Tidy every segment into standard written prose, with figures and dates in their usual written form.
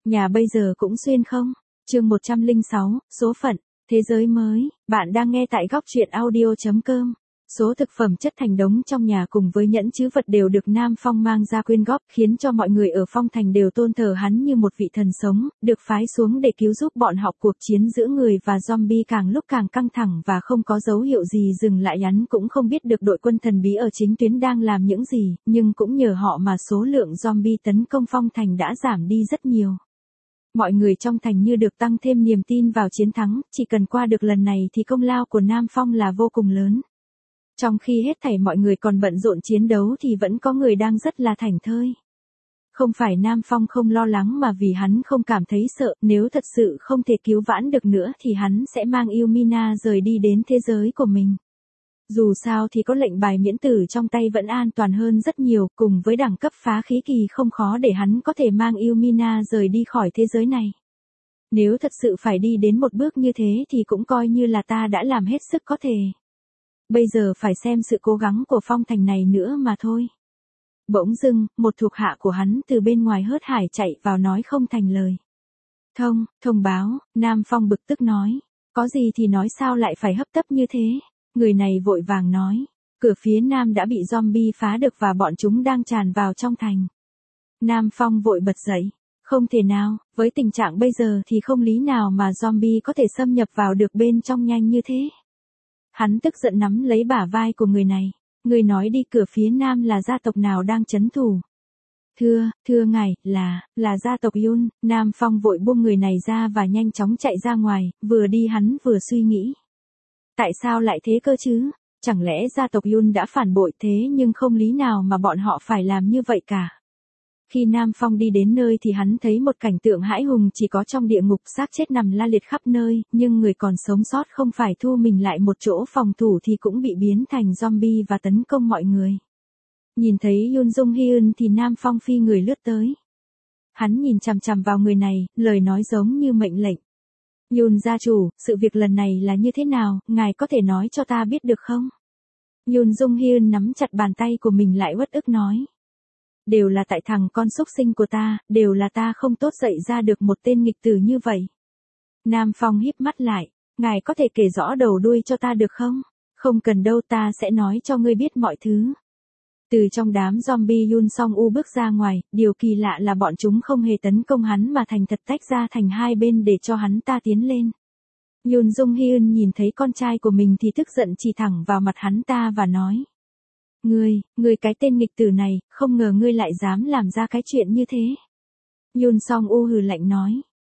Nhà bây giờ cũng xuyên không? Chương 106, số phận, thế giới mới, bạn đang nghe tại góc truyện audio.com. Số thực phẩm chất thành đống trong nhà cùng với nhẫn chữ vật đều được Nam Phong mang ra quyên góp, khiến cho mọi người ở Phong Thành đều tôn thờ hắn như một vị thần sống, được phái xuống để cứu giúp bọn họ. Cuộc chiến giữa người và zombie càng lúc càng căng thẳng và không có dấu hiệu gì dừng lại. Hắn cũng không biết được đội quân thần bí ở chính tuyến đang làm những gì, nhưng cũng nhờ họ mà số lượng zombie tấn công Phong Thành đã giảm đi rất nhiều. Mọi người trong thành như được tăng thêm niềm tin vào chiến thắng, chỉ cần qua được lần này thì công lao của Nam Phong là vô cùng lớn. Trong khi hết thảy mọi người còn bận rộn chiến đấu thì vẫn có người đang rất là thảnh thơi. Không phải Nam Phong không lo lắng mà vì hắn không cảm thấy sợ, nếu thật sự không thể cứu vãn được nữa thì hắn sẽ mang Yumina rời đi đến thế giới của mình. Dù sao thì có lệnh bài miễn tử trong tay vẫn an toàn hơn rất nhiều, cùng với đẳng cấp phá khí kỳ không khó để hắn có thể mang Yumina rời đi khỏi thế giới này. Nếu thật sự phải đi đến một bước như thế thì cũng coi như là ta đã làm hết sức có thể. Bây giờ phải xem sự cố gắng của Phong Thành này nữa mà thôi. Bỗng dưng, một thuộc hạ của hắn từ bên ngoài hớt hải chạy vào nói không thành lời. Thông báo, Nam Phong bực tức nói. Có gì thì nói, sao lại phải hấp tấp như thế? Người này vội vàng nói. Cửa phía nam đã bị zombie phá được và bọn chúng đang tràn vào trong thành. Nam Phong vội bật dậy. Không thể nào, với tình trạng bây giờ thì không lý nào mà zombie có thể xâm nhập vào được bên trong nhanh như thế. Hắn tức giận nắm lấy bả vai của người này. Người nói đi, cửa phía nam là gia tộc nào đang trấn thủ? Thưa ngài, là gia tộc Yun. Nam Phong vội buông người này ra và nhanh chóng chạy ra ngoài, vừa đi hắn vừa suy nghĩ. Tại sao lại thế cơ chứ? Chẳng lẽ gia tộc Yun đã phản bội thế, nhưng không lý nào mà bọn họ phải làm như vậy cả. Khi Nam Phong đi đến nơi thì hắn thấy một cảnh tượng hãi hùng, chỉ có trong địa ngục xác chết nằm la liệt khắp nơi, nhưng người còn sống sót không phải thu mình lại một chỗ phòng thủ thì cũng bị biến thành zombie và tấn công mọi người. Nhìn thấy Yoon Jung Hyun thì Nam Phong phi người lướt tới. Hắn nhìn chằm chằm vào người này, lời nói giống như mệnh lệnh. Yoon gia chủ, sự việc lần này là như thế nào, ngài có thể nói cho ta biết được không? Yoon Jung Hyun nắm chặt bàn tay của mình lại uất ức nói. Đều là tại thằng con xúc sinh của ta, đều là ta không tốt dạy ra được một tên nghịch tử như vậy. Nam Phong híp mắt lại, ngài có thể kể rõ đầu đuôi cho ta được không? Không cần đâu, ta sẽ nói cho ngươi biết mọi thứ. Từ trong đám zombie Yoon Song U bước ra ngoài, điều kỳ lạ là bọn chúng không hề tấn công hắn mà thành thật tách ra thành hai bên để cho hắn ta tiến lên. Yoon Jung Hyun nhìn thấy con trai của mình thì tức giận chỉ thẳng vào mặt hắn ta và nói. Ngươi cái tên nghịch tử này, không ngờ ngươi lại dám làm ra cái chuyện như thế. Yoon Song U hừ lạnh nói.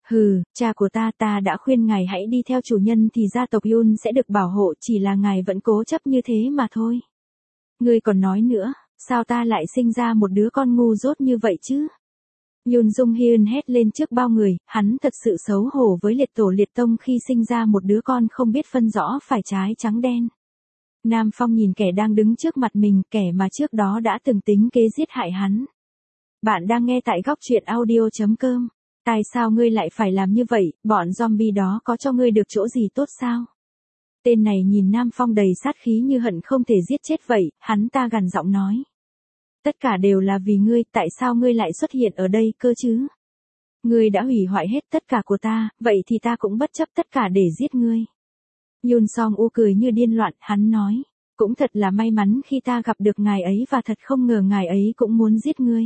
Cha của ta đã khuyên ngài hãy đi theo chủ nhân thì gia tộc Yoon sẽ được bảo hộ, chỉ là ngài vẫn cố chấp như thế mà thôi. Ngươi còn nói nữa, sao ta lại sinh ra một đứa con ngu dốt như vậy chứ? Yoon Jung Hyun hét lên trước bao người, hắn thật sự xấu hổ với liệt tổ liệt tông khi sinh ra một đứa con không biết phân rõ phải trái trắng đen. Nam Phong nhìn kẻ đang đứng trước mặt mình, kẻ mà trước đó đã từng tính kế giết hại hắn. Bạn đang nghe tại góc truyện audio.com. Tại sao ngươi lại phải làm như vậy, bọn zombie đó có cho ngươi được chỗ gì tốt sao? Tên này nhìn Nam Phong đầy sát khí như hận không thể giết chết vậy, hắn ta gằn giọng nói. Tất cả đều là vì ngươi, tại sao ngươi lại xuất hiện ở đây cơ chứ? Ngươi đã hủy hoại hết tất cả của ta, vậy thì ta cũng bất chấp tất cả để giết ngươi. Yoon Song U cười như điên loạn, hắn nói. Cũng thật là may mắn khi ta gặp được ngài ấy và thật không ngờ ngài ấy cũng muốn giết ngươi.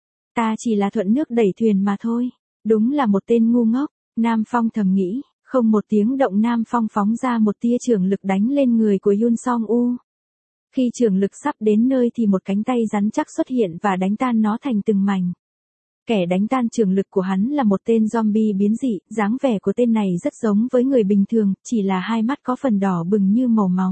Ta chỉ là thuận nước đẩy thuyền mà thôi. Đúng là một tên ngu ngốc, Nam Phong thầm nghĩ. Không một tiếng động, Nam Phong phóng ra một tia chưởng lực đánh lên người của Yoon Song U. Khi chưởng lực sắp đến nơi thì một cánh tay rắn chắc xuất hiện và đánh tan nó thành từng mảnh. Kẻ đánh tan chưởng lực của hắn là một tên zombie biến dị, dáng vẻ của tên này rất giống với người bình thường, chỉ là hai mắt có phần đỏ bừng như màu máu.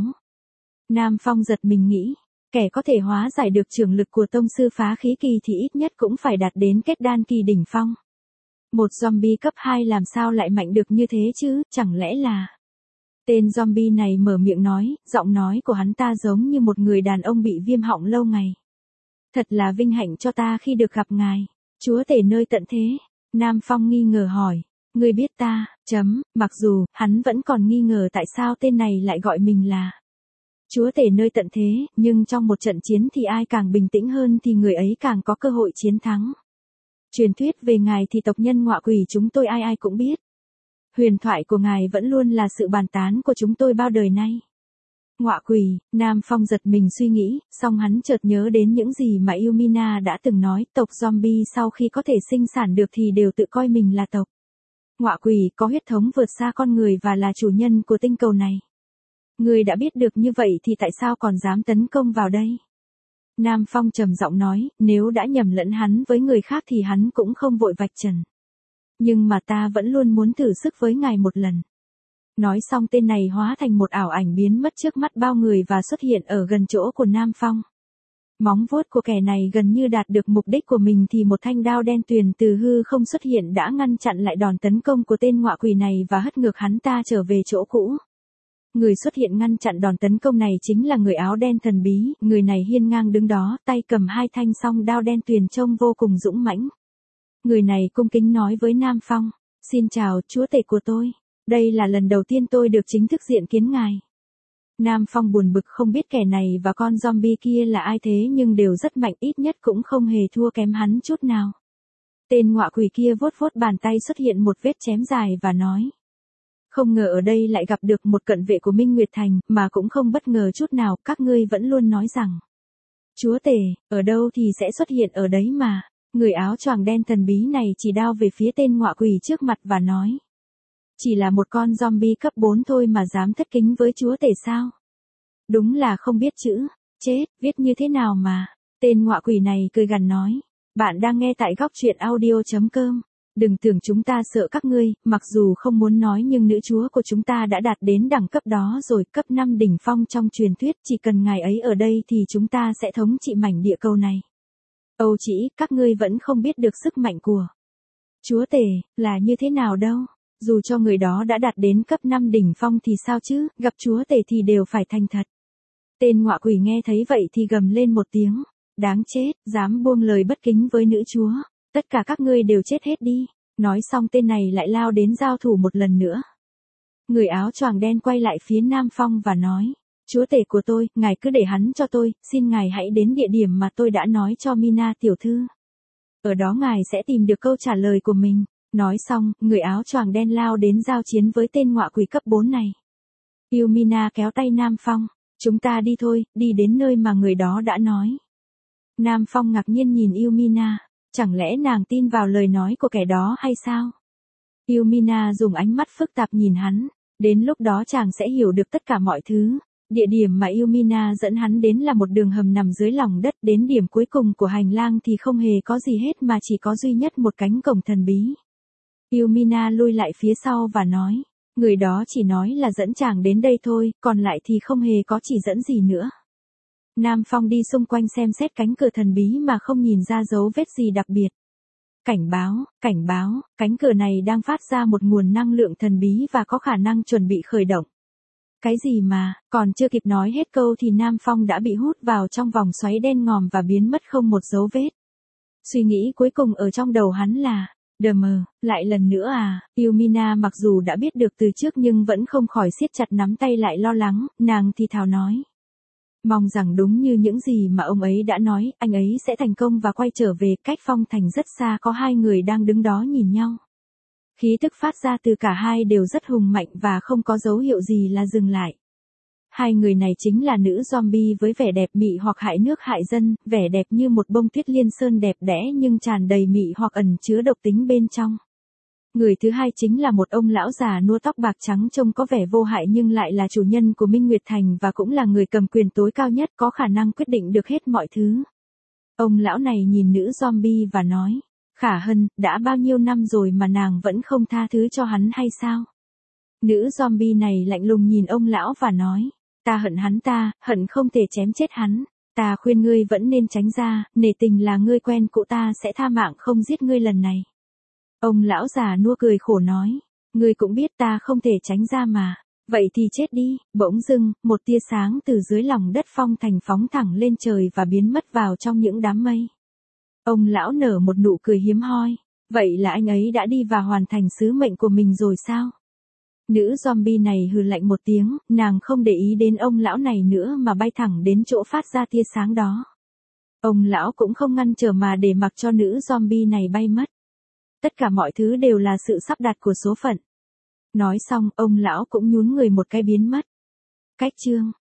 Nam Phong giật mình nghĩ, kẻ có thể hóa giải được chưởng lực của tông sư phá khí kỳ thì ít nhất cũng phải đạt đến kết đan kỳ đỉnh phong. Một zombie cấp 2 làm sao lại mạnh được như thế chứ, chẳng lẽ là... Tên zombie này mở miệng nói, giọng nói của hắn ta giống như một người đàn ông bị viêm họng lâu ngày. Thật là vinh hạnh cho ta khi được gặp ngài. Chúa tể nơi tận thế. Nam Phong nghi ngờ hỏi. Ngươi biết ta, mặc dù, hắn vẫn còn nghi ngờ tại sao tên này lại gọi mình là Chúa tể nơi tận thế, nhưng trong một trận chiến thì ai càng bình tĩnh hơn thì người ấy càng có cơ hội chiến thắng. Truyền thuyết về ngài thì tộc nhân ngọa quỷ chúng tôi ai ai cũng biết. Huyền thoại của ngài vẫn luôn là sự bàn tán của chúng tôi bao đời nay. Ngọa quỷ, Nam Phong giật mình suy nghĩ, song hắn chợt nhớ đến những gì mà Yumina đã từng nói, tộc zombie sau khi có thể sinh sản được thì đều tự coi mình là tộc. Ngọa quỷ có huyết thống vượt xa con người và là chủ nhân của tinh cầu này. Người đã biết được như vậy thì tại sao còn dám tấn công vào đây? Nam Phong trầm giọng nói, nếu đã nhầm lẫn hắn với người khác thì hắn cũng không vội vạch trần. Nhưng mà ta vẫn luôn muốn thử sức với ngài một lần. Nói xong tên này hóa thành một ảo ảnh biến mất trước mắt bao người và xuất hiện ở gần chỗ của Nam Phong. Móng vuốt của kẻ này gần như đạt được mục đích của mình thì một thanh đao đen tuyền từ hư không xuất hiện đã ngăn chặn lại đòn tấn công của tên ngọa quỷ này và hất ngược hắn ta trở về chỗ cũ. Người xuất hiện ngăn chặn đòn tấn công này chính là người áo đen thần bí, người này hiên ngang đứng đó, tay cầm hai thanh song đao đen tuyền trông vô cùng dũng mãnh. Người này cung kính nói với Nam Phong, xin chào chúa tể của tôi, đây là lần đầu tiên tôi được chính thức diện kiến ngài. Nam Phong buồn bực không biết kẻ này và con zombie kia là ai thế nhưng đều rất mạnh, ít nhất cũng không hề thua kém hắn chút nào. Tên ngọa quỷ kia vuốt vuốt bàn tay xuất hiện một vết chém dài và nói. Không ngờ ở đây lại gặp được một cận vệ của Minh Nguyệt Thành, mà cũng không bất ngờ chút nào, các ngươi vẫn luôn nói rằng. Chúa tể, ở đâu thì sẽ xuất hiện ở đấy mà. Người áo choàng đen thần bí này chỉ đao về phía tên ngọa quỷ trước mặt và nói. Chỉ là một con zombie cấp 4 thôi mà dám thất kính với chúa tể sao? Đúng là không biết chữ, chết, viết như thế nào mà. Tên ngọa quỷ này cười gằn nói. Bạn đang nghe tại góc truyện audio.com. Đừng tưởng chúng ta sợ các ngươi, mặc dù không muốn nói nhưng nữ chúa của chúng ta đã đạt đến đẳng cấp đó rồi, cấp 5 đỉnh phong trong truyền thuyết, chỉ cần ngài ấy ở đây thì chúng ta sẽ thống trị mảnh địa cầu này. Âu chỉ, các ngươi vẫn không biết được sức mạnh của chúa tể, là như thế nào đâu. Dù cho người đó đã đạt đến cấp 5 đỉnh phong thì sao chứ, gặp chúa tể thì đều phải thành thật. Tên ngọa quỷ nghe thấy vậy thì gầm lên một tiếng. Đáng chết, dám buông lời bất kính với nữ chúa. Tất cả các ngươi đều chết hết đi. Nói xong tên này lại lao đến giao thủ một lần nữa. Người áo choàng đen quay lại phía Nam Phong và nói. Chúa tể của tôi, ngài cứ để hắn cho tôi, xin ngài hãy đến địa điểm mà tôi đã nói cho Mina tiểu thư. Ở đó ngài sẽ tìm được câu trả lời của mình. Nói xong, người áo choàng đen lao đến giao chiến với tên ngọa quỷ cấp 4 này. Yumina kéo tay Nam Phong. Chúng ta đi thôi, đi đến nơi mà người đó đã nói. Nam Phong ngạc nhiên nhìn Yumina. Chẳng lẽ nàng tin vào lời nói của kẻ đó hay sao? Yumina dùng ánh mắt phức tạp nhìn hắn. Đến lúc đó chàng sẽ hiểu được tất cả mọi thứ. Địa điểm mà Yumina dẫn hắn đến là một đường hầm nằm dưới lòng đất. Đến điểm cuối cùng của hành lang thì không hề có gì hết mà chỉ có duy nhất một cánh cổng thần bí. Yumina lui lại phía sau và nói. Người đó chỉ nói là dẫn chàng đến đây thôi, còn lại thì không hề có chỉ dẫn gì nữa. Nam Phong đi xung quanh xem xét cánh cửa thần bí mà không nhìn ra dấu vết gì đặc biệt. Cảnh báo, cánh cửa này đang phát ra một nguồn năng lượng thần bí và có khả năng chuẩn bị khởi động. Cái gì mà, còn chưa kịp nói hết câu thì Nam Phong đã bị hút vào trong vòng xoáy đen ngòm và biến mất không một dấu vết. Suy nghĩ cuối cùng ở trong đầu hắn là, lại lần nữa à, Yumina mặc dù đã biết được từ trước nhưng vẫn không khỏi siết chặt nắm tay lại lo lắng, nàng thì thào nói. Mong rằng đúng như những gì mà ông ấy đã nói, anh ấy sẽ thành công và quay trở về. Cách phong thành rất xa có hai người đang đứng đó nhìn nhau. Khí tức phát ra từ cả hai đều rất hùng mạnh và không có dấu hiệu gì là dừng lại. Hai người này chính là nữ zombie với vẻ đẹp mị hoặc hại nước hại dân, vẻ đẹp như một bông tuyết liên sơn đẹp đẽ nhưng tràn đầy mị hoặc ẩn chứa độc tính bên trong. Người thứ hai chính là một ông lão già nua tóc bạc trắng trông có vẻ vô hại nhưng lại là chủ nhân của Minh Nguyệt Thành và cũng là người cầm quyền tối cao nhất có khả năng quyết định được hết mọi thứ. Ông lão này nhìn nữ zombie và nói, Khả Hân, đã bao nhiêu năm rồi mà nàng vẫn không tha thứ cho hắn hay sao? Nữ zombie này lạnh lùng nhìn ông lão và nói, ta hận hắn ta, hận không thể chém chết hắn. Ta khuyên ngươi vẫn nên tránh ra, nể tình là ngươi quen cũ ta sẽ tha mạng không giết ngươi lần này. Ông lão già nua cười khổ nói, ngươi cũng biết ta không thể tránh ra mà, vậy thì chết đi. Bỗng dưng, một tia sáng từ dưới lòng đất phong thành phóng thẳng lên trời và biến mất vào trong những đám mây. Ông lão nở một nụ cười hiếm hoi, vậy là anh ấy đã đi và hoàn thành sứ mệnh của mình rồi sao? Nữ zombie này hừ lạnh một tiếng, nàng không để ý đến ông lão này nữa mà bay thẳng đến chỗ phát ra tia sáng đó. Ông lão cũng không ngăn trở mà để mặc cho nữ zombie này bay mất. Tất cả mọi thứ đều là sự sắp đặt của số phận. Nói xong, ông lão cũng nhún người một cái biến mất. Cách chương